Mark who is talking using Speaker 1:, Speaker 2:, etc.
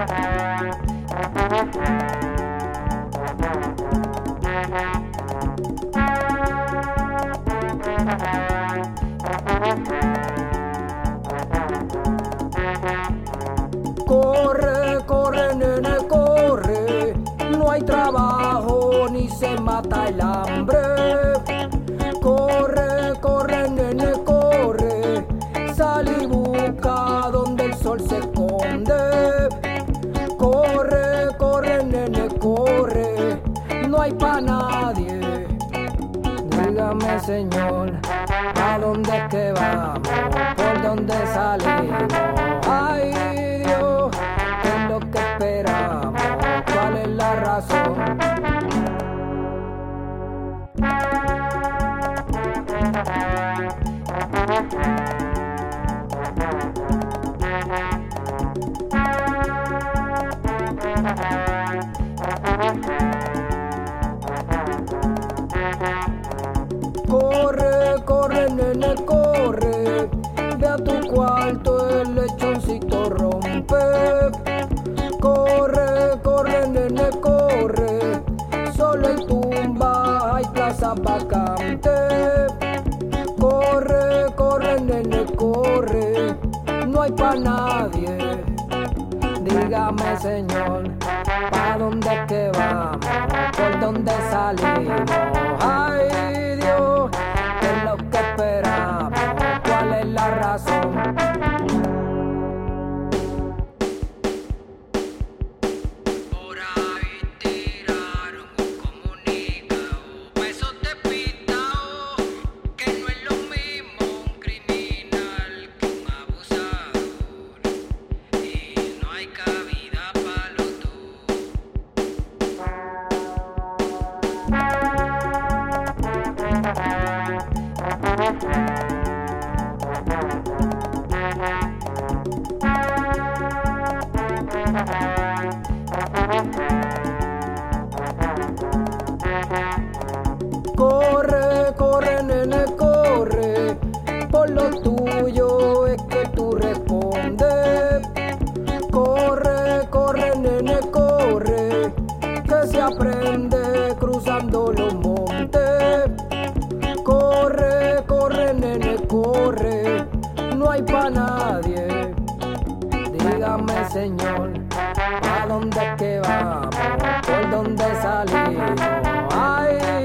Speaker 1: Corre, corre, nene, corre, no hay trabajo ni se mata el hambre. Corre, corre, nene, corre, sal y busca donde el sol se esconde. Corre, corre, nene, corre, no hay pa' nadie. Dígame, señor, ¿a dónde es que vamos? ¿Por dónde salimos? Ay, Dios, ¿qué es lo que esperamos? ¿Cuál es la razón? Corre, corre, nene, corre, ve a tu cuarto, el lechoncito rompe. Corre, corre, nene, corre, solo hay tumba, hay plaza vacante. Corre, corre, nene, corre, no hay pa' nadie. Dígame, señor, ¿pa' dónde es que vamos? ¿Por dónde salimos? Ay, Dios, ¿qué es lo que esperamos? ¿Cuál es la razón?
Speaker 2: Por ahí tiraron un comunicado, pa' eso te pitao, que no es lo mismo un criminal que un abusador, y no hay cabida pa' los dos.
Speaker 1: Corre, corre, nene, corre, por lo tuyo es que tú respondes. Corre, corre, nene, corre, que se aprende cruzando los montes. Corre, corre, nene, corre, no hay pa' nadie. Dígame, señor, ¿a dónde es que vamos? ¿Por dónde salimos? Ay,